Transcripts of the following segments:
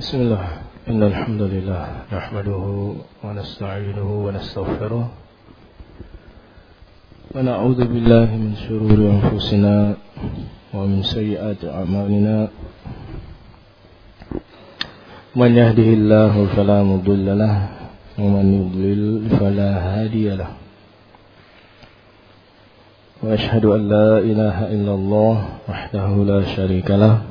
Bismillah. Innal hamdalillah nahmaduhu wa nasta'inuhu wa nastaghfiruh wa na'udzu billahi min shururi anfusina wa min sayyiati a'malina. Man yahdihillahu fala mudilla lahu wa man yudlil fala hadiya lahu. Wa ashhadu an la ilaha illallah wahdahu la syarika lahu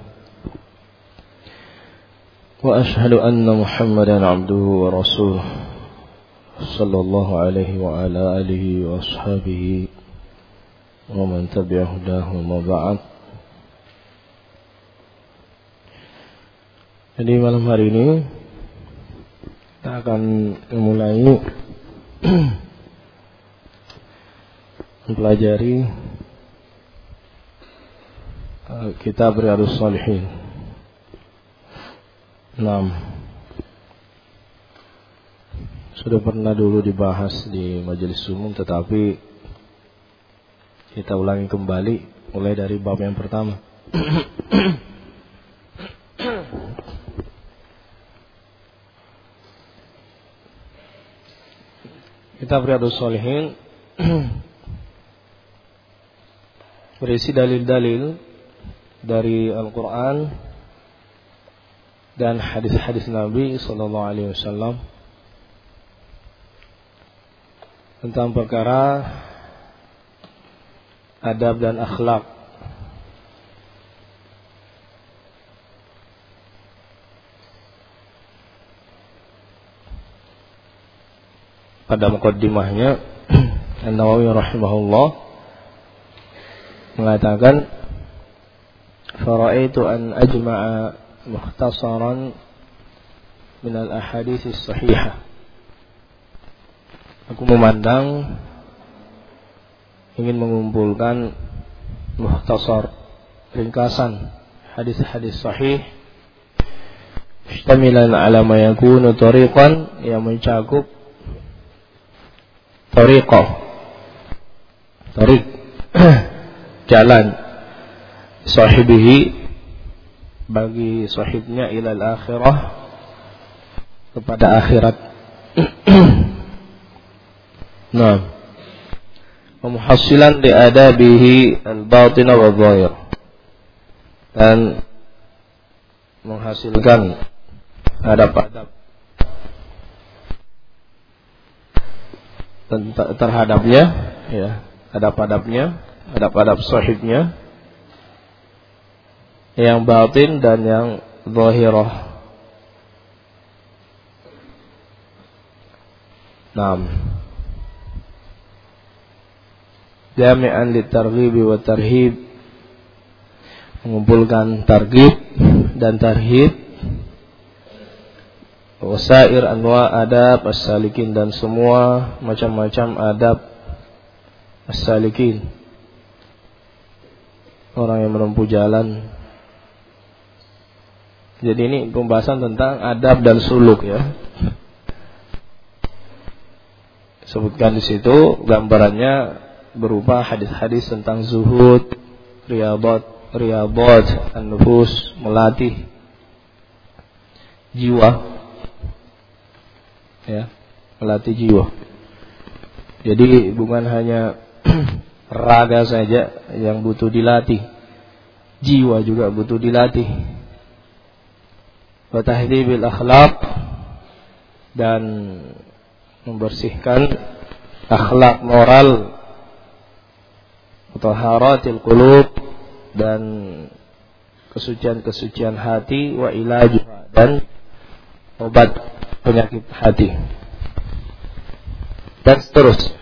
wa ashhadu anna Muhammadan abduhu wa rasuluh sallallahu alaihi wa ala alihi wa ashabihi wa man tabi'ahu hudahu ma ba'd. Jadi malam hari ini kita akan memulai mempelajari kitab Riyadhus Shalihin. 6. Sudah pernah dulu dibahas di majelis umum, tetapi kita ulangi kembali mulai dari bab yang pertama. Kitab Riyadhus Shalihin berisi dalil-dalil dari Al-Quran dan hadis-hadis Nabi sallallahu alaihi wasallam tentang perkara adab dan akhlak. Pada muqaddimahnya An-Nawawi rahimahullah mengatakan, fara'aitu an ajma'a mukhtasaran min al-ahadits as-sahihah. Aku memandang ingin mengumpulkan mukhtasar, ringkasan hadis-hadis sahih mustamilan ala ma yakunu tariqan, yang mencakup tariq jalan sahibihi, bagi sahibnya, ilal akhirah, kepada akhirat. Nah, muhassilan li adabihi al-batin wa dhahir, dan menghasilkan adab-adab terhadapnya, ya, adab-adabnya, adab-adab sahibnya yang batin dan yang zahirah. Naam. Jami'an litarghib wa tarhib, mengumpulkan targhib dan tarhib, wasair anwa adab as-salikin, dan semua macam-macam adab as-salikin, orang yang menempuh jalan. Jadi ini pembahasan tentang adab dan suluk, ya. Sebutkan di situ gambarannya berupa hadis-hadis tentang zuhud, riyadat an-nufus, melatih jiwa, ya, melatih jiwa. Jadi bukan hanya raga saja yang butuh dilatih, jiwa juga butuh dilatih. Wa tahdhibil akhlaq, dan membersihkan akhlak moral, taharatil qulub, dan kesucian-kesucian hati, wa ilaj, dan obat penyakit hati, dan seterusnya.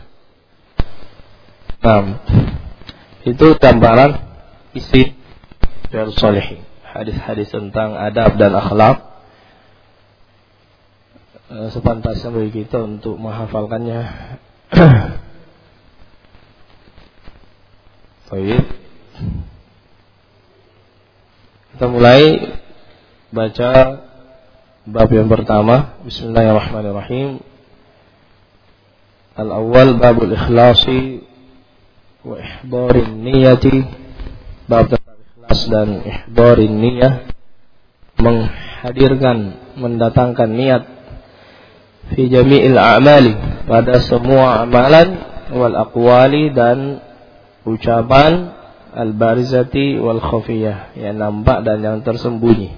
Nah, itu gambaran isi Riyadhus Shalihin, hadis-hadis tentang adab dan akhlak. Sepantasnya bagi kita untuk menghafalkannya. Baik. Kita mulai baca bab yang pertama. Bismillahirrahmanirrahim. Al-awwal babul ikhlasi wa ihdarin niyati, bab tentang ikhlas dan ihdarin niyah, menghadirkan, mendatangkan niat fi jami'il a'mali, pada semua amalan, wal aqwali, dan ucapan, al barizati wal khafiyah, yang nampak dan yang tersembunyi.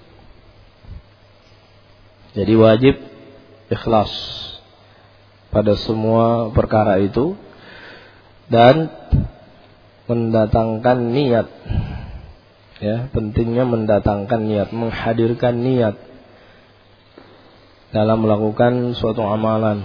Jadi wajib ikhlas pada semua perkara itu dan mendatangkan niat. Ya, pentingnya mendatangkan niat, menghadirkan niat dalam melakukan suatu amalan.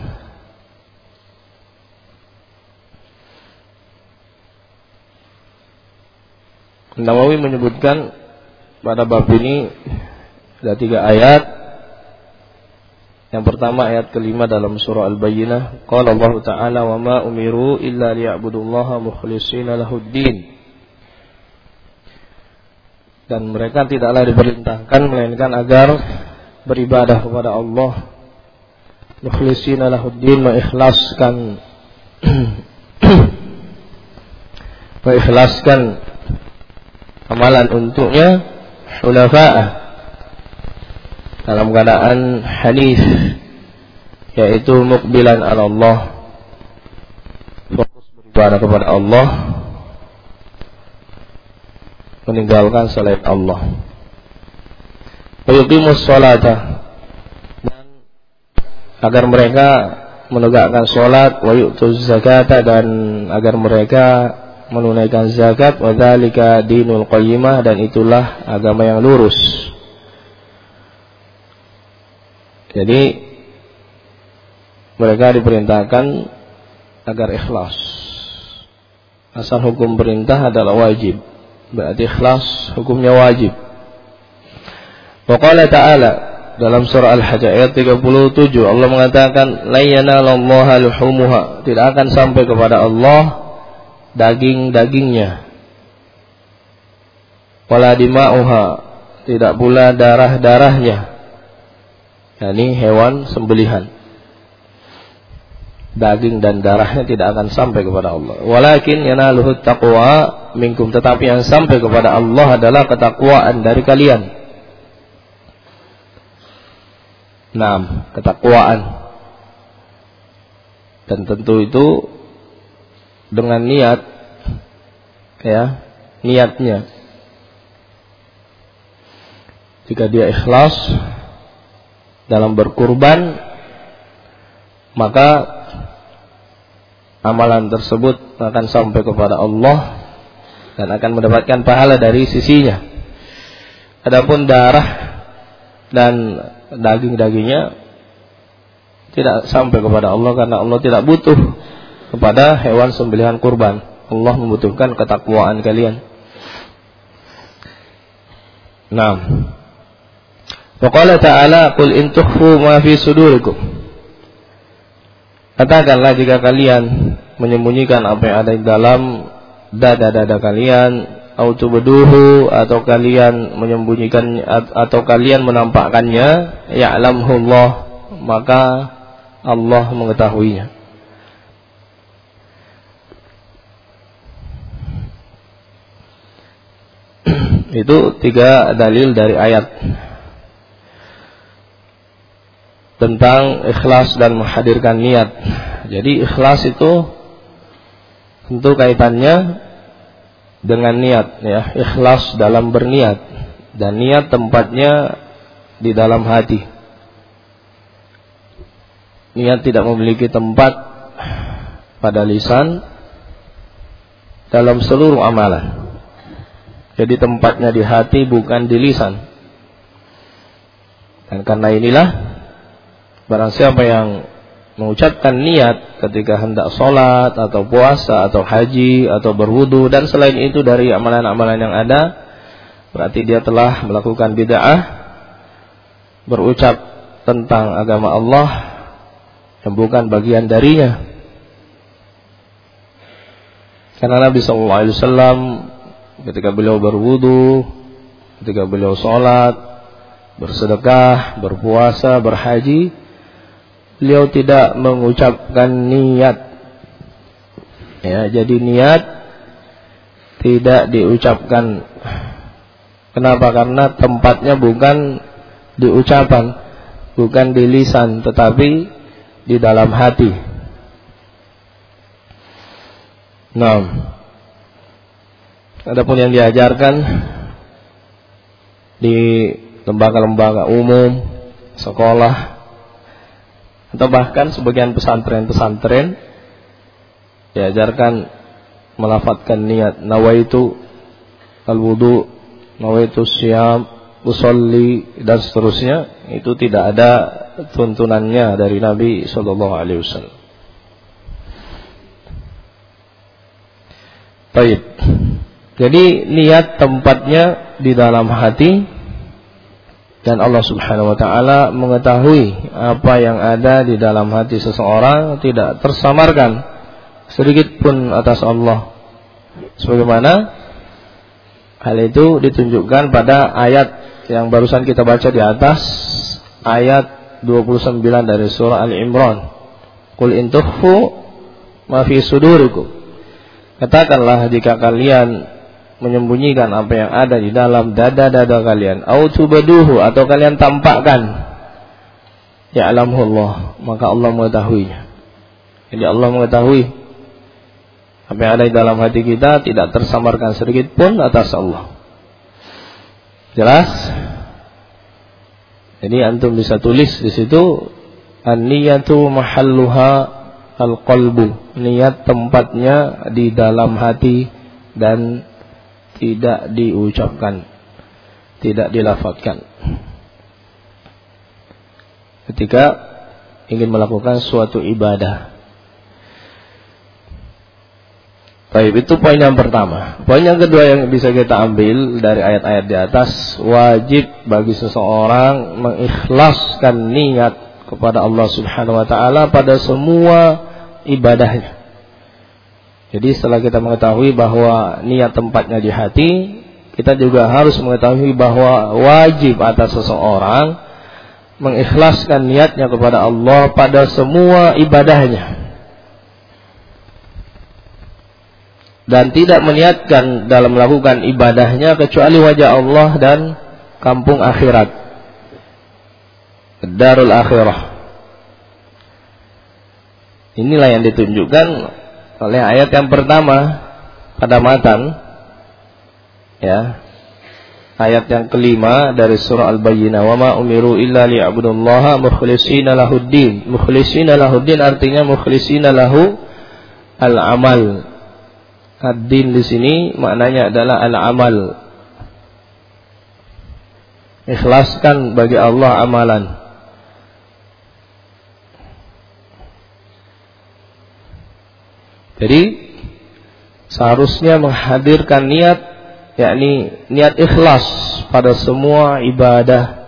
Nawawi menyebutkan pada bab ini ada 3 ayat. Yang pertama ayat kelima dalam surah Al-Bayyinah, qala Allah Ta'ala wa ma umiru illa liya'budullaha mukhlishina lahuddin. Dan mereka tidaklah diperintahkan melainkan agar beribadah kepada Allah mukhlishina lahuddin, mengikhlaskan amalan untuknya, hulafa'ah, dalam keadaan hanif, yaitu mukbilan ala Allah, fokus beribadah kepada Allah, meninggalkan selain Allah. Wa yuqimus sholata, dan agar mereka menegakkan salat, wa yu'tuz zakata, dan agar mereka menunaikan zakat, wa dzalika dinul qayyimah, dan itulah agama yang lurus. Jadi mereka diperintahkan agar ikhlas. Asal hukum perintah adalah wajib, berarti ikhlas hukumnya wajib. Wa qala ta'ala dalam surah Al-Hajj ayat 37, Allah mengatakan la yanalallaha luhumuha, tidak akan sampai kepada Allah daging-dagingnya, wala dima'uha, tidak pula darah-darahnya, yakni hewan sembelihan. Daging dan darahnya tidak akan sampai kepada Allah. Walakin yanaluhut taqwa minkum, tetapi yang sampai kepada Allah adalah ketakwaan dari kalian. Ketakwaan. Dan tentu itu dengan niat, ya, niatnya. Jika dia ikhlas dalam berkurban, maka amalan tersebut akan sampai kepada Allah dan akan mendapatkan pahala dari sisinya. Adapun darah dan daging-dagingnya tidak sampai kepada Allah, karena Allah tidak butuh kepada hewan sembelihan kurban. Allah membutuhkan ketakwaan kalian. Wa qala ta'ala qul in tukhfu ma fi sudurikum, katakanlah jika kalian menyembunyikan apa yang ada di dalam dada-dada kalian, au tubduhu, atau kalian menyembunyikan atau kalian menampakkannya, ya'lamhullah, maka Allah mengetahuinya. Itu 3 dalil dari ayat tentang ikhlas dan menghadirkan niat. Jadi ikhlas itu tentu kaitannya dengan niat, ya. Ikhlas dalam berniat, dan niat tempatnya di dalam hati. Niat tidak memiliki tempat pada lisan dalam seluruh amalan. Jadi tempatnya di hati, bukan di lisan. Dan karena inilah, barang siapa yang mengucapkan niat ketika hendak sholat, atau puasa, atau haji, atau berwudu, dan selain itu dari amalan-amalan yang ada, berarti dia telah melakukan bid'ah, berucap tentang agama Allah yang bukan bagian darinya. Karena Nabi SAW ketika beliau berwudu, ketika beliau sholat, bersedekah, berpuasa, berhaji, beliau tidak mengucapkan niat. Ya, jadi niat tidak diucapkan. Kenapa? Karena tempatnya bukan di ucapan, bukan di lisan, tetapi di dalam hati. Nah, adapun yang diajarkan di lembaga-lembaga umum, sekolah, atau bahkan sebagian pesantren-pesantren diajarkan melafadzkan niat nawaitu al-wudu, nawaitu syam, usolli, dan seterusnya. Itu tidak ada tuntunannya dari Nabi sallallahu alaihi wasallam. Baik. Jadi niat tempatnya di dalam hati, dan Allah Subhanahu wa taala mengetahui apa yang ada di dalam hati seseorang, tidak tersamarkan sedikit pun atas Allah. Sebagaimana hal itu ditunjukkan pada ayat yang barusan kita baca di atas, ayat 29 dari surah Al-Imran. Qul in tukhfu ma fi sudurikum. Katakanlah jika kalian menyembunyikan apa yang ada di dalam dada-dada kalian, au tubaduhu, atau kalian tampakkan, ya'lamuhullah, maka Allah mengetahuinya. Jadi Allah mengetahui apa yang ada di dalam hati kita, tidak tersamarkan sedikit pun atas Allah. Jelas? Jadi antum bisa tulis di situ, an-niyatu mahalluha al-qalbu. Niat tempatnya di dalam hati dan tidak diucapkan, tidak dilafadzkan. Ketika ingin melakukan suatu ibadah. Baik, itu poin yang pertama. Poin yang kedua yang bisa kita ambil dari ayat-ayat di atas, wajib bagi seseorang mengikhlaskan niat kepada Allah Subhanahu wa taala pada semua ibadahnya. Jadi setelah kita mengetahui bahwa niat tempatnya di hati, kita juga harus mengetahui bahwa wajib atas seseorang mengikhlaskan niatnya kepada Allah pada semua ibadahnya. Dan tidak meniatkan dalam melakukan ibadahnya kecuali wajah Allah dan kampung akhirat, darul akhirah. Inilah yang ditunjukkan oleh ayat yang pertama pada matan, ya, ayat yang kelima dari surah Al-Bayyinah, wa ma umiru illa liya'budullaha mukhlishina lahuddin. Mukhlishina lahuddin artinya mukhlishina lahu al-amal. Ad-din di sini maknanya adalah al-amal. Ikhlaskan bagi Allah amalan. Jadi seharusnya menghadirkan niat, yakni niat ikhlas pada semua ibadah.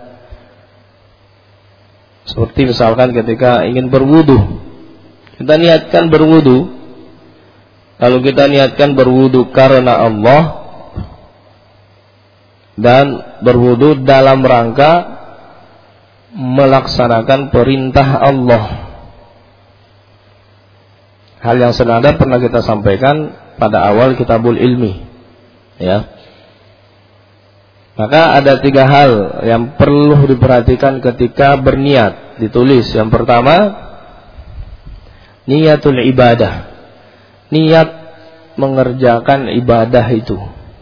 Seperti misalkan ketika ingin berwudu, kita niatkan berwudu. Kalau kita niatkan berwudu karena Allah dan berwudu dalam rangka melaksanakan perintah Allah. Hal yang senada pernah kita sampaikan pada awal Kitabul Ilmi, ya. Maka ada 3 hal yang perlu diperhatikan ketika berniat, ditulis. Yang pertama, niatul ibadah. Niat mengerjakan ibadah itu.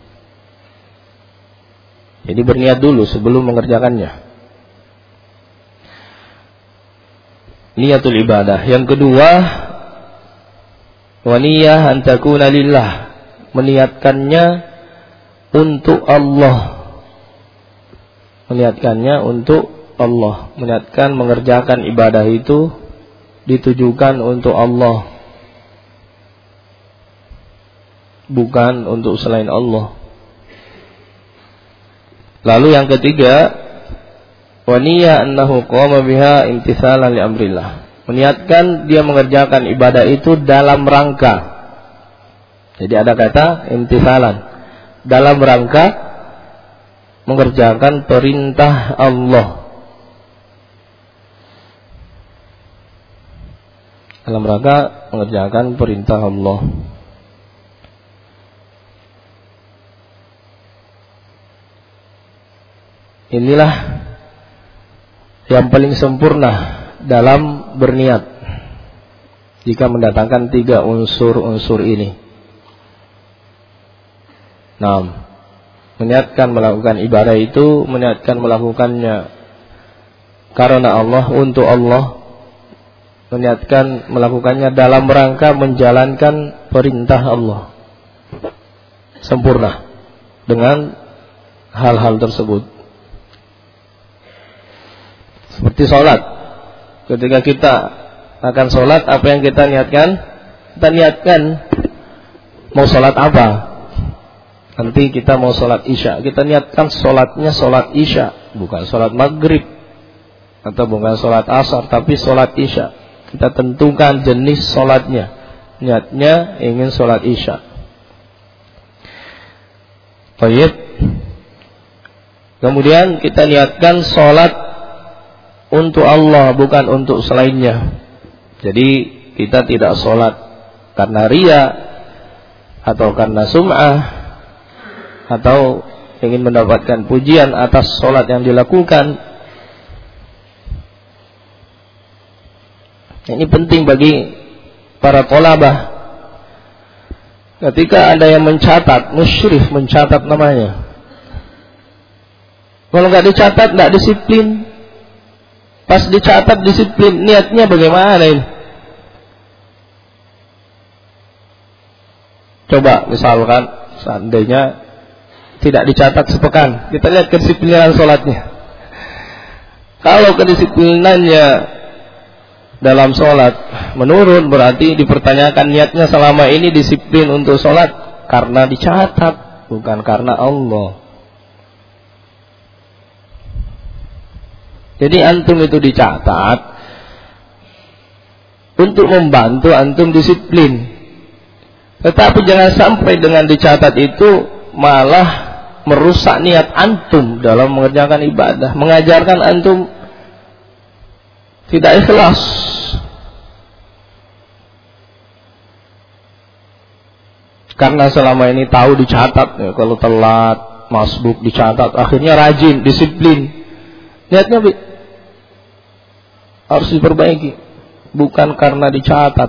Jadi berniat dulu sebelum mengerjakannya. Niatul ibadah. Yang kedua, wa niyyah an takuna lillah, meniatkannya untuk Allah. Meniatkannya untuk Allah, meniatkan mengerjakan ibadah itu ditujukan untuk Allah, bukan untuk selain Allah. Lalu yang ketiga, wa niyya annahu qama biha imtitsalan li amrillah, meniatkan dia mengerjakan ibadah itu dalam rangka. Jadi ada kata imtitsalan, dalam rangka mengerjakan perintah Allah. Dalam rangka mengerjakan perintah Allah. Inilah yang paling sempurna dalam berniat jika mendatangkan 3 unsur-unsur ini. Nah, meniatkan melakukan ibadah itu, meniatkan melakukannya karena Allah, untuk Allah, meniatkan melakukannya dalam rangka menjalankan perintah Allah, sempurna dengan hal-hal tersebut. Seperti sholat, ketika kita akan sholat, apa yang kita niatkan? Kita niatkan mau sholat apa? Nanti kita mau sholat isya, kita niatkan sholatnya sholat isya, bukan sholat maghrib atau bukan sholat asar, tapi sholat isya. Kita tentukan jenis sholatnya, niatnya ingin sholat isya. Baik. Kemudian kita niatkan sholat untuk Allah, bukan untuk selainnya. Jadi kita tidak sholat karena riya atau karena sum'ah atau ingin mendapatkan pujian atas sholat yang dilakukan. Ini penting bagi para thalabah. Ketika ada yang mencatat, musyrif mencatat namanya. Kalau nggak dicatat, nggak disiplin. Pas dicatat disiplin, niatnya bagaimana ini? Coba misalkan seandainya tidak dicatat sepekan, kita lihat kedisiplinan sholatnya. Kalau kedisiplinannya dalam sholat menurun, berarti dipertanyakan niatnya selama ini disiplin untuk sholat karena dicatat, bukan karena Allah. Jadi antum itu dicatat untuk membantu antum disiplin. Tetapi jangan sampai dengan dicatat itu malah merusak niat antum dalam mengerjakan ibadah, mengajarkan antum tidak ikhlas. Karena selama ini tahu dicatat, ya, kalau telat, masbuk dicatat, akhirnya rajin, disiplin. Niatnya harus diperbaiki, bukan karena dicatat.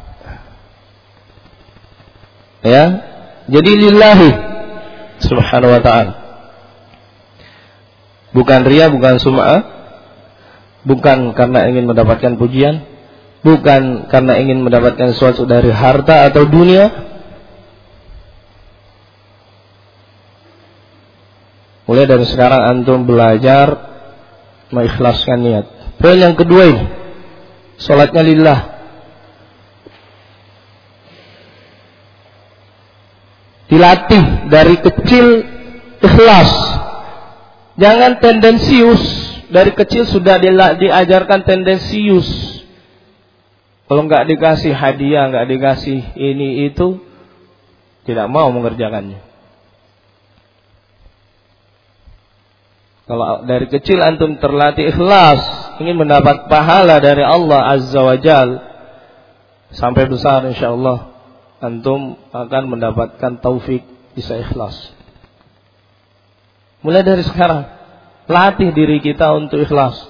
Ya, jadi lillahi subhanahu wa ta'ala, bukan riya, bukan sum'ah, bukan karena ingin mendapatkan pujian, bukan karena ingin mendapatkan sesuatu dari harta atau dunia. Mulai dari sekarang antum belajar mengikhlaskan niat. Poin yang kedua ini, sholatnya lillah. Dilatih dari kecil ikhlas. Jangan tendensius. Dari kecil sudah diajarkan tendensius. Kalau nggak dikasih hadiah, nggak dikasih ini itu, tidak mau mengerjakannya. Kalau dari kecil antum terlatih ikhlas, ingin mendapat pahala dari Allah Azza wa Jal, sampai besar insyaallah antum akan mendapatkan taufik bisa ikhlas. Mulai dari sekarang, latih diri kita untuk ikhlas.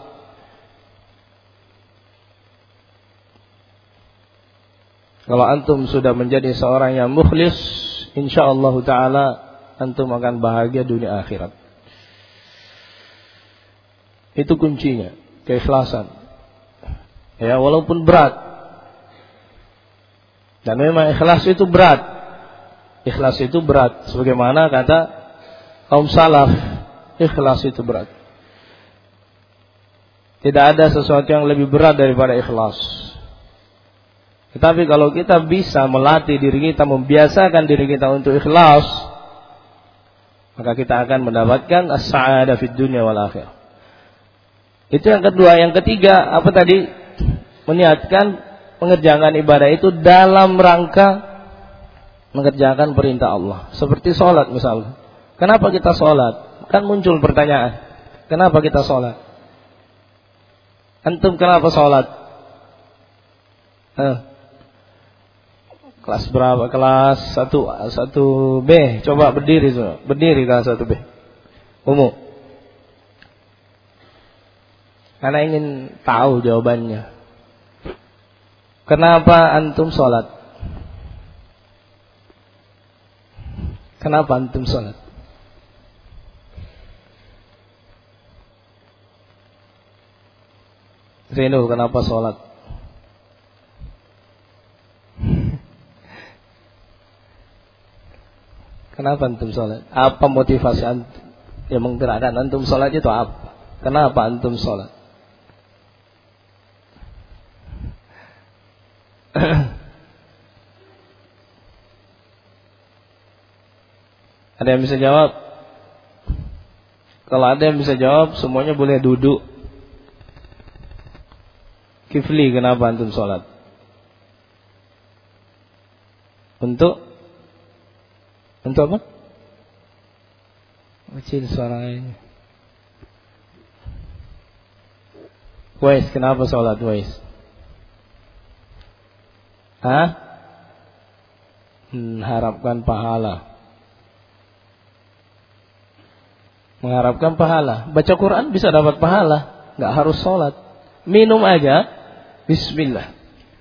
Kalau antum sudah menjadi seorang yang mukhlis, insyaallah ta'ala antum akan bahagia dunia akhirat. Itu kuncinya, keikhlasan. Ya, walaupun berat. Dan memang ikhlas itu berat. Ikhlas itu berat. Sebagaimana kata kaum salaf, ikhlas itu berat. Tidak ada sesuatu yang lebih berat daripada ikhlas. Tetapi kalau kita bisa melatih diri kita, membiasakan diri kita untuk ikhlas, maka kita akan mendapatkan as-sa'adah fid dunya wal akhirah. Itu yang kedua. Yang ketiga, apa tadi? Meniatkan mengerjakan ibadah itu dalam rangka mengerjakan perintah Allah. Seperti sholat misalnya. Kenapa kita sholat? Kan muncul pertanyaan. Kenapa kita sholat? Antum kenapa sholat? Kelas berapa? Kelas 1B. Coba berdiri semua. Berdiri kelas 1B. Umum. Karena ingin tahu jawabannya. Kenapa antum sholat? Kenapa antum sholat? Zainul, kenapa sholat? Kenapa antum sholat? Apa motivasi antum yang menggerakkan antum sholat itu apa? Kenapa antum sholat? Ada yang bisa jawab? Kalau ada yang bisa jawab, semuanya boleh duduk. Kifli, kenapa antum sholat? Untuk apa? Kecil suaranya. Wais, kenapa sholat Wais? Mengharapkan pahala. Mengharapkan pahala. Baca Quran bisa dapat pahala, nggak harus sholat. Minum aja, bismillah.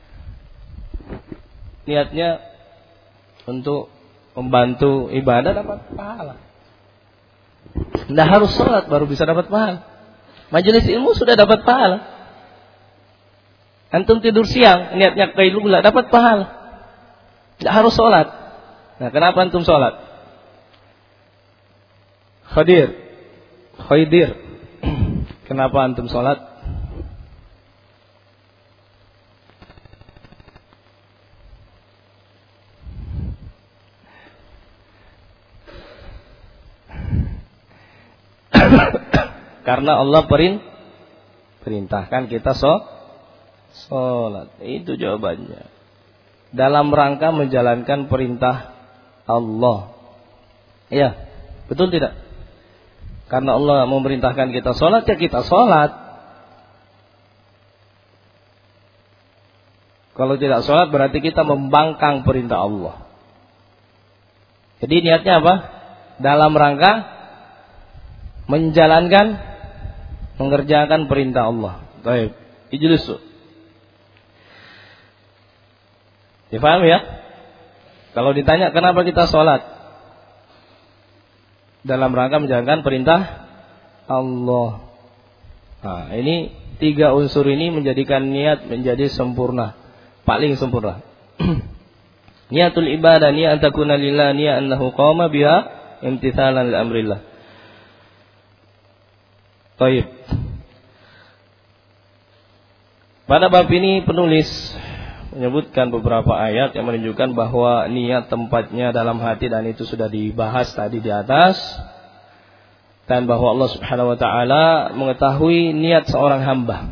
Niatnya untuk membantu ibadah, dapat pahala. Nggak harus sholat baru bisa dapat pahala. Majelis ilmu sudah dapat pahala. Antum tidur siang, niatnya qailula, dapat pahala. Nggak harus sholat. Nah, kenapa antum sholat? Khaidir, kenapa antum sholat? Karena Allah perintahkan kita sholat. Itu jawabannya. Dalam rangka menjalankan perintah Allah. Iya, betul tidak? Karena Allah memerintahkan kita sholat, ya kita sholat. Kalau tidak sholat berarti kita membangkang perintah Allah. Jadi niatnya apa? Dalam rangka mengerjakan perintah Allah. Baik, ijlisu. Difaham ya? Kalau ditanya kenapa kita sholat? Dalam rangka menjalankan perintah Allah. Nah, ini 3 unsur ini menjadikan niat menjadi sempurna, paling sempurna. Niatul ibadah, niat takuna lillah, niat annahu qama biha imtithalan li amrillah. Baik. Pada bab ini penulis menyebutkan beberapa ayat yang menunjukkan bahwa niat tempatnya dalam hati, dan itu sudah dibahas tadi di atas, dan bahwa Allah Subhanahu wa taala mengetahui niat seorang hamba.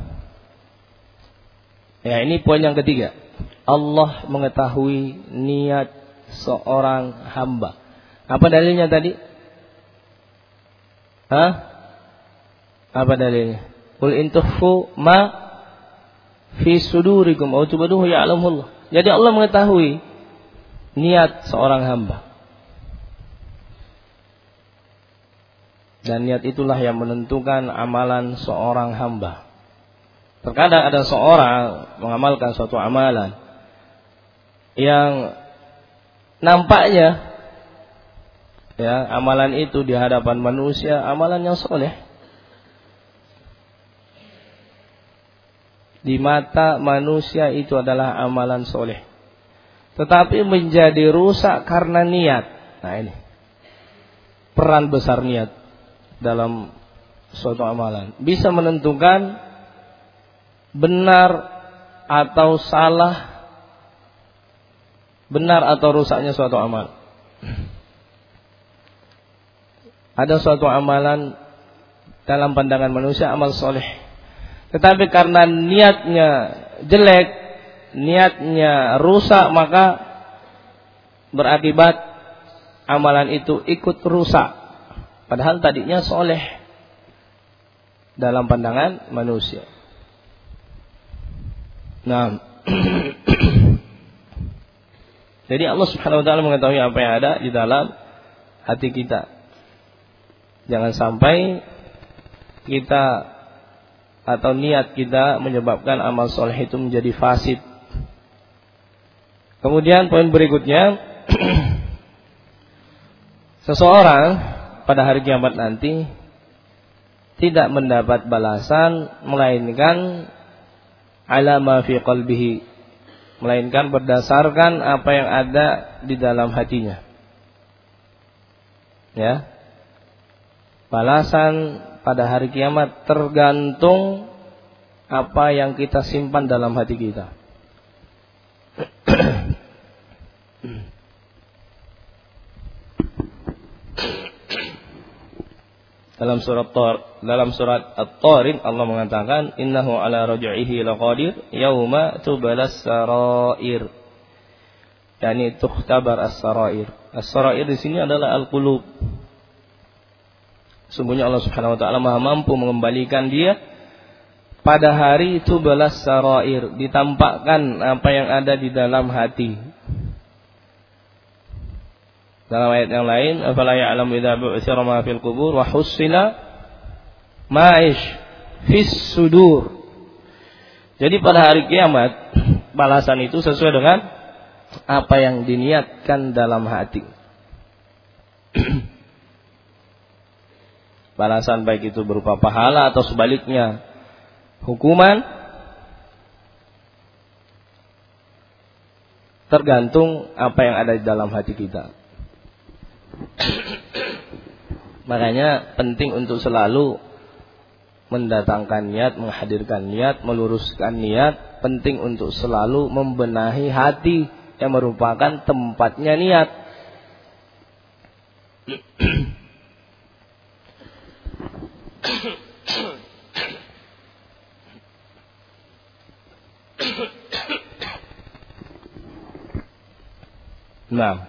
Ya, ini poin yang ketiga. Allah mengetahui niat seorang hamba. Apa dalilnya tadi? Apa dalilnya? Qul in tukhfu ma fi sudurikum aw tubduhu ya'lamullah. Jadi Allah mengetahui niat seorang hamba. Dan niat itulah yang menentukan amalan seorang hamba. Terkadang ada seorang mengamalkan suatu amalan yang nampaknya ya, amalan itu di hadapan manusia amalan yang soleh. Di mata manusia itu adalah amalan soleh, tetapi menjadi rusak karena niat. Nah, ini peran besar niat dalam suatu amalan. Bisa menentukan benar atau salah, benar atau rusaknya suatu amal. Ada suatu amalan dalam pandangan manusia amal soleh, tetapi karena niatnya jelek, niatnya rusak, maka berakibat amalan itu ikut rusak. Padahal tadinya soleh dalam pandangan manusia. Nah, jadi Allah Subhanahu wa taala mengetahui apa yang ada di dalam hati kita. Jangan sampai kita atau niat kita menyebabkan amal soleh itu menjadi fasid. Kemudian poin berikutnya, seseorang pada hari kiamat nanti tidak mendapat balasan melainkan ala ma fi qalbihi, melainkan berdasarkan apa yang ada di dalam hatinya. Ya. Balasan pada hari kiamat tergantung apa yang kita simpan dalam hati kita. Dalam surat At-Tariq Allah mengatakan innahu ala raj'ihi laqadir yauma tubalas sarair. Yani tukhtabar as-sarair. As-sarair di sini adalah al-qulub. Sungguhnya Allah Subhanahu wa taala Maha mampu mengembalikan dia pada hari tubalas sarair, ditampakkan apa yang ada di dalam hati. Dalam ayat yang lain, afala ya'lamu idza bu'thira ma fil qubur wa hussila ma'ish fis sudur. Jadi pada hari kiamat balasan itu sesuai dengan apa yang diniatkan dalam hati. Balasan baik itu berupa pahala atau sebaliknya hukuman tergantung apa yang ada di dalam hati kita. Makanya penting untuk selalu mendatangkan niat, menghadirkan niat, meluruskan niat. Penting untuk selalu membenahi hati yang merupakan tempatnya niat. Nah,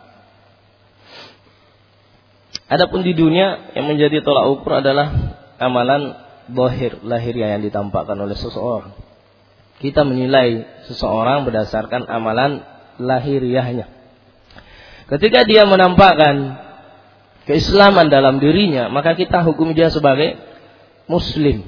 adapun di dunia yang menjadi tolak ukur adalah amalan zahir, lahiriah yang ditampakkan oleh seseorang. Kita menilai seseorang berdasarkan amalan lahiriahnya. Ketika dia menampakkan keislaman dalam dirinya, maka kita hukum dia sebagai muslim.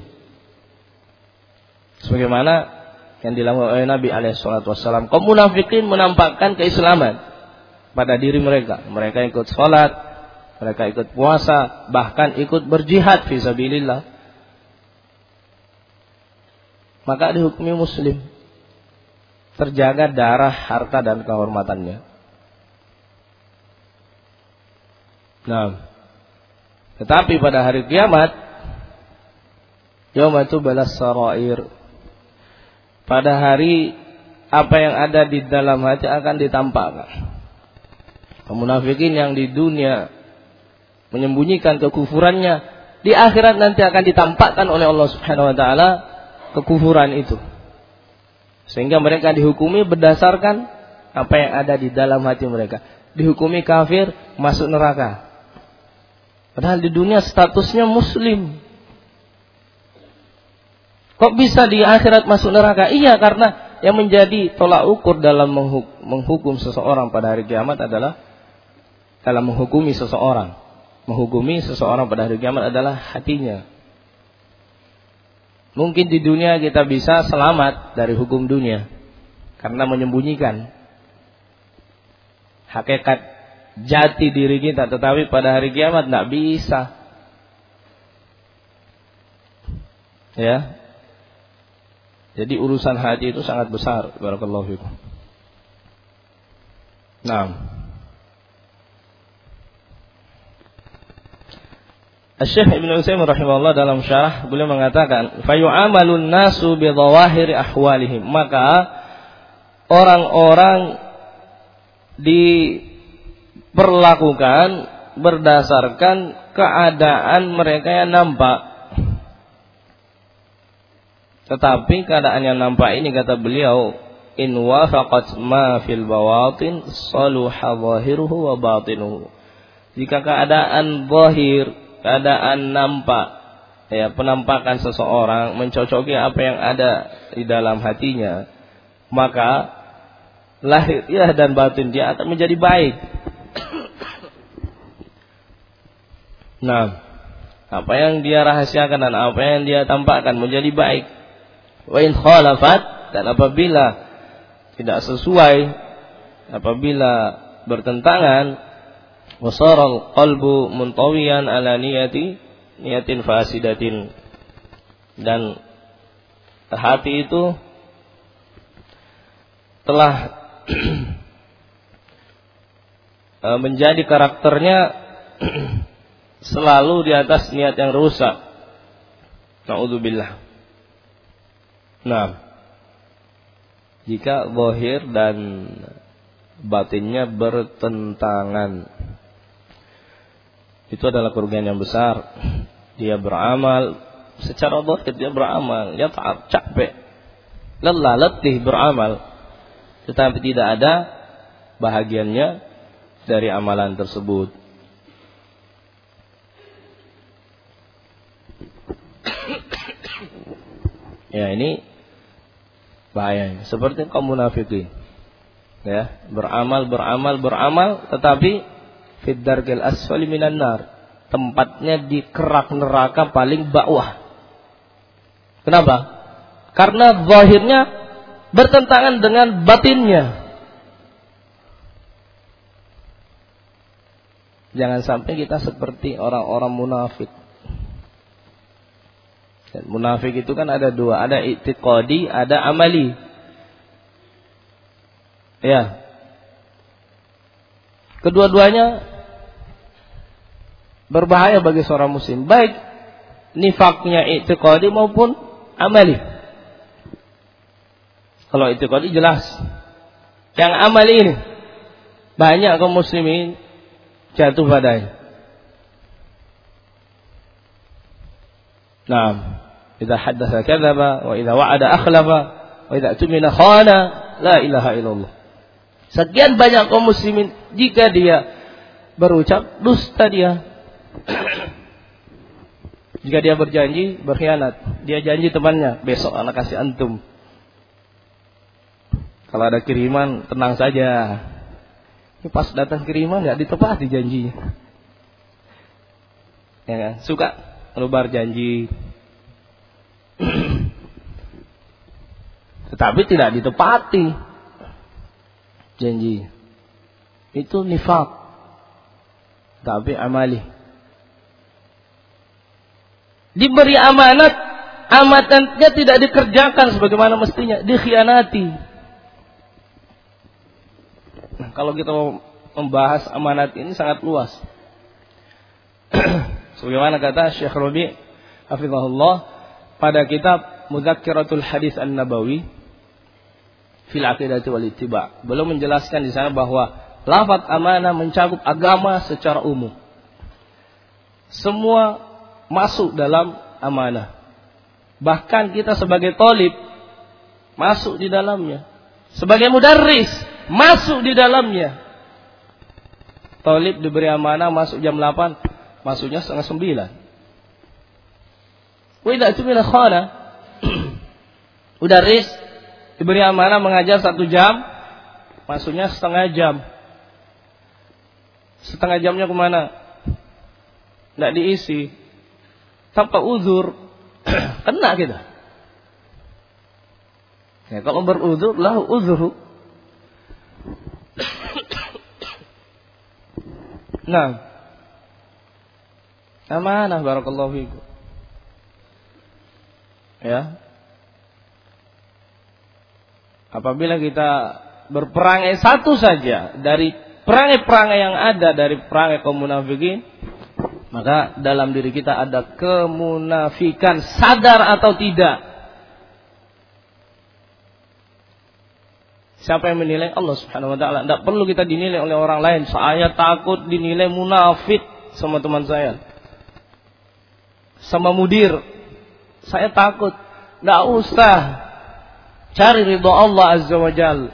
Sebagaimana yang dilakukan oleh Nabi SAW. Kaum munafikin menampakkan keislaman pada diri mereka. Mereka ikut sholat, mereka ikut puasa, bahkan ikut berjihad fisabilillah. Maka dihukumi muslim. Terjaga darah, harta dan kehormatannya. Nah, tetapi pada hari kiamat, yaumatu balas sarair, pada hari apa yang ada di dalam hati akan ditampakkan. Munafikin yang di dunia menyembunyikan kekufurannya, di akhirat nanti akan ditampakkan oleh Allah Subhanahu wa taala kekufuran itu. Sehingga mereka dihukumi berdasarkan apa yang ada di dalam hati mereka. Dihukumi kafir, masuk neraka. Padahal di dunia statusnya muslim. Kok bisa di akhirat masuk neraka? Iya, karena yang menjadi tolak ukur dalam menghukum seseorang pada hari kiamat adalah dalam menghukumi seseorang. Menghukumi seseorang pada hari kiamat adalah hatinya. Mungkin di dunia kita bisa selamat dari hukum dunia karena menyembunyikan hakikat jati diri kita, tetapi pada hari kiamat tidak bisa. Ya. Jadi urusan hati itu sangat besar. Barakallahu fikum. Nah, Syekh Ibnu Utsaimin rahimahullah dalam syarah beliau mengatakan, "Fayu'amalun nasu bi dhawahiri ahwalihim." Maka orang-orang diperlakukan berdasarkan keadaan mereka yang nampak. Tetapi keadaan yang nampak ini, kata beliau, in wafaqat ma fil bawatin saluha zahiruhu wa batinuhu. Jika keadaan zahir, keadaan nampak, ya, penampakan seseorang mencocoki apa yang ada di dalam hatinya, maka lahiriah dan batin dia akan menjadi baik. Nah, apa yang dia rahasiakan dan apa yang dia tampakkan menjadi baik. Wa in khalafat, dan apabila tidak sesuai, apabila bertentangan, wasaral qalbu muntawiyan ala niyatin fasidatin, dan hati itu telah menjadi karakternya selalu di atas niat yang rusak. Na'udzubillah. Nah, jika zahir dan batinnya bertentangan, itu adalah kerugian yang besar. Dia beramal secara zahir, dia beramal, dia capek, lelah, letih beramal, tetapi tidak ada bahagiannya dari amalan tersebut. Ya, ini bahaya. Seperti kaum munafikin. Ya, beramal, tetapi fid darkil asfali minan nar. Tempatnya di kerak neraka paling bawah. Kenapa? Karena zahirnya bertentangan dengan batinnya. Jangan sampai kita seperti orang-orang munafik. Dan munafik itu kan ada dua, ada i'tiqadi, ada amali. Ya. Kedua-duanya berbahaya bagi seorang muslim, baik nifaknya i'tiqadi maupun amali. Kalau i'tiqadi jelas. Yang amali ini banyak kaum muslimin jatuh padanya. Naam, idza haddatsa kadzaba wa idza wa'ada akhlafa wa idza tumina khana, la ilaha illallah. Sekian banyak kaum muslimin jika dia berucap dusta dia. Jika dia berjanji berkhianat, dia janji temannya, besok anak kasih antum. Kalau ada kiriman tenang saja. Ini pas datang kiriman enggak ditepati janjinya. Ya kan? Suka ngelubar janji. Tetapi tidak ditepati janji. Itu nifaq. Tapi amali. Diberi amanat, amanatnya tidak dikerjakan sebagaimana mestinya, dikhianati. Nah, kalau kita membahas amanat ini sangat luas. Sebagaimana kata Syekh Rabi' hafizahullah pada kitab Mudzakkiratul Hadis An-Nabawi fil Aqidati wal Ittiba'. Belum menjelaskan di sana bahwa lafaz amanah mencakup agama secara umum. Semua masuk dalam amanah. Bahkan kita sebagai thalib masuk di dalamnya. Sebagai mudarris masuk di dalamnya. Thalib diberi amanah masuk jam 8, masuknya setengah 9. Wa idza tumina khana. Mudarris diberi amanah mengajar 1 jam, masuknya setengah jam. Setengah jamnya kemana? Tidak diisi. Tanpa uzur, kena kita. Ya, kalau beruzur, lahu uzuru. Nah, amanah barakallahu fikum. Ya. Apabila kita berperangai satu saja dari perangai-perangai yang ada dari perangai kaum munafikin, maka dalam diri kita ada kemunafikan, sadar atau tidak. Siapa yang menilai? Allah Subhanahu wa taala. Tidak perlu kita dinilai oleh orang lain. Saya takut dinilai munafik sama teman saya, sama mudir. Saya takut. Tidak usah. Cari ridha Allah Azza wa Jalla.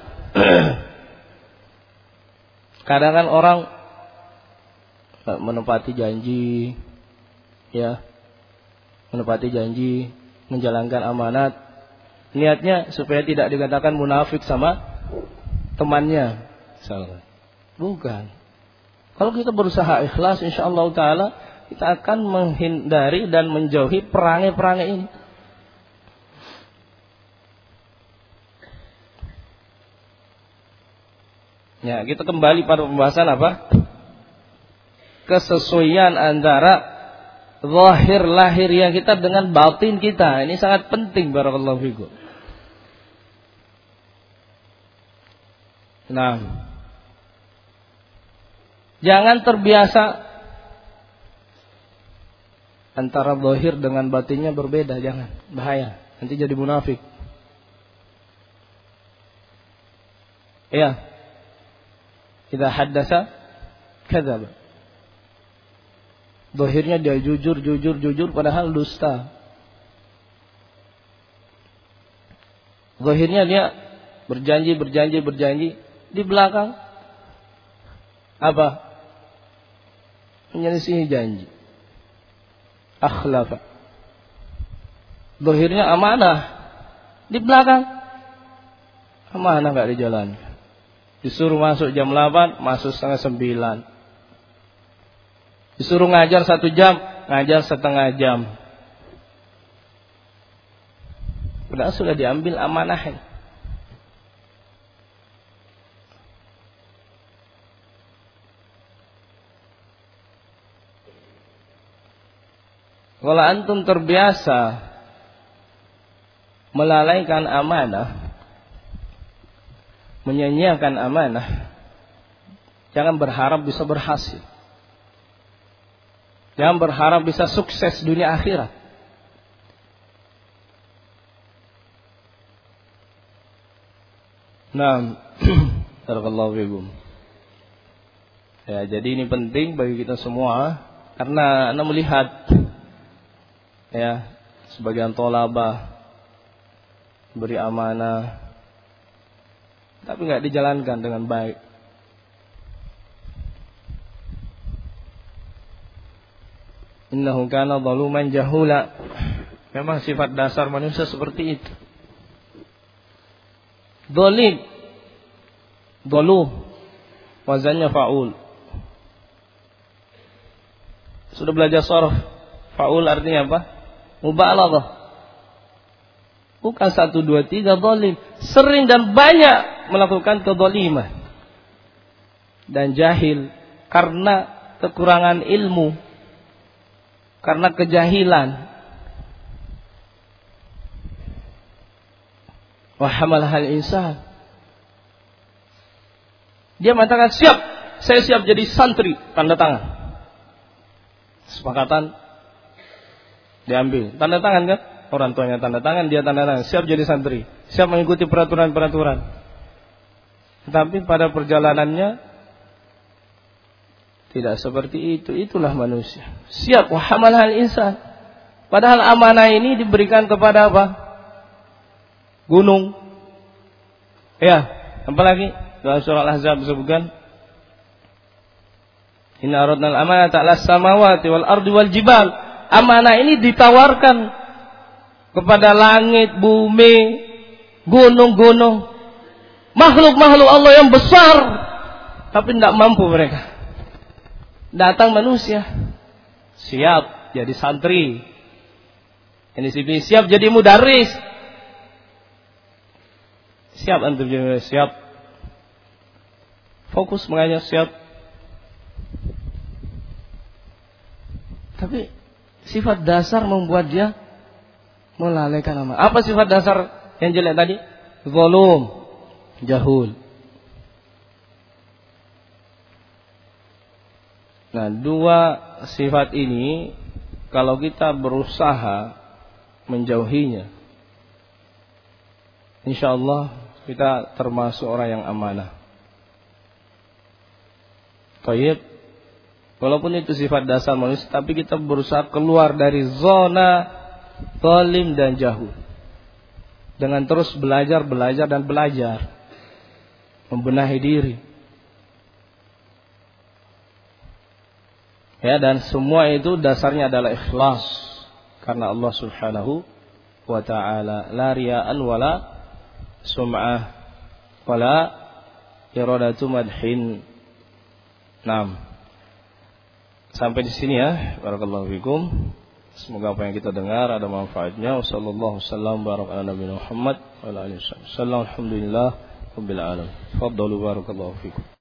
Kadang kan orang menepati janji, ya, menepati janji, menjalankan amanat, niatnya supaya tidak dikatakan munafik sama temannya, bukan. Kalau kita berusaha ikhlas, insyaallah taala kita akan menghindari dan menjauhi perangai-perangai ini. Ya, kita kembali pada pembahasan apa? Kesesuaian antara zahir lahiriah kita dengan batin kita. Ini sangat penting, barakallahu fikum. Nah, jangan terbiasa antara zahir dengan batinnya berbeda, jangan. Bahaya, nanti jadi munafik. Ya. Idza haddasa kadzaba. Zahirnya dia jujur padahal dusta. Zahirnya dia berjanji, di belakang apa? Menyelisihi janji. Akhlafa. Zahirnya amanah, di belakang amanah enggak dijalankan. Disuruh masuk jam 8, masuk setengah 9. Disuruh ngajar 1 jam, ngajar setengah jam. Padahal sudah diambil amanahnya. Kalau antum terbiasa melalaikan amanah, menyanyiakan amanah, jangan berharap bisa berhasil. Jangan berharap bisa sukses dunia akhirat. Nah, barakallahu fikum. Ya, jadi ini penting bagi kita semua karena Anda melihat ya, sebagian thalabah beri amanah tapi enggak dijalankan dengan baik. Innahu kana zaluman jahula. Memang sifat dasar manusia seperti itu. Zalim, zalum, wazannya fa'ul. Sudah belajar sharaf. Fa'ul artinya apa? Mubalaghah. Bukan 1, 2, 3 zalim. Sering dan banyak melakukan kezaliman. Dan jahil karena kekurangan ilmu. Karena kejahilan. Wa hamalahal insan. Dia mengatakan siap. Saya siap jadi santri. Tanda tangan. Sepakatan diambil. Tanda tangan kan? Orang tuanya tanda tangan, dia tanda tangan. Siap jadi santri. Siap mengikuti peraturan-peraturan. Tetapi pada perjalanannya tidak seperti itu. Itulah manusia. Siap. Wa hamalahal insan. Padahal amanah ini diberikan kepada apa? Gunung. Ya. Apa lagi? Dalam surah Al-Ahzab disebutkan. Inna aradnal amanata 'alas samawati wal ardi wal jibal. Amanah ini ditawarkan kepada langit, bumi, gunung-gunung, makhluk-makhluk Allah yang besar, tapi tidak mampu mereka. Datang manusia, siap jadi santri, ini siap jadi mudaris, siap antum jadi mudaris, siap fokus mengajar, siap. Tapi sifat dasar membuat dia melalaikan amanah. Apa sifat dasar yang jelek tadi? Zalum, jahul. Nah, 2 sifat ini kalau kita berusaha menjauhinya, insyaallah kita termasuk orang yang amanah. Baik. Walaupun itu sifat dasar manusia, tapi kita berusaha keluar dari zona zalim dan jahul dengan terus belajar dan belajar, membenahi diri. Ya, dan semua itu dasarnya adalah ikhlas karena Allah Subhanahu wa taala. La riya'an wala sum'ah wala iradatu madhin. Naam. Sampai di sini ya. Barakallahu fikum. Semoga apa yang kita dengar ada manfaatnya. Wassallallahu wasallam baraka ala nabiyina Muhammad wa ala alihi wasallam. Alhamdulillah rabbil alamin. Faddalu barakallahu fikum.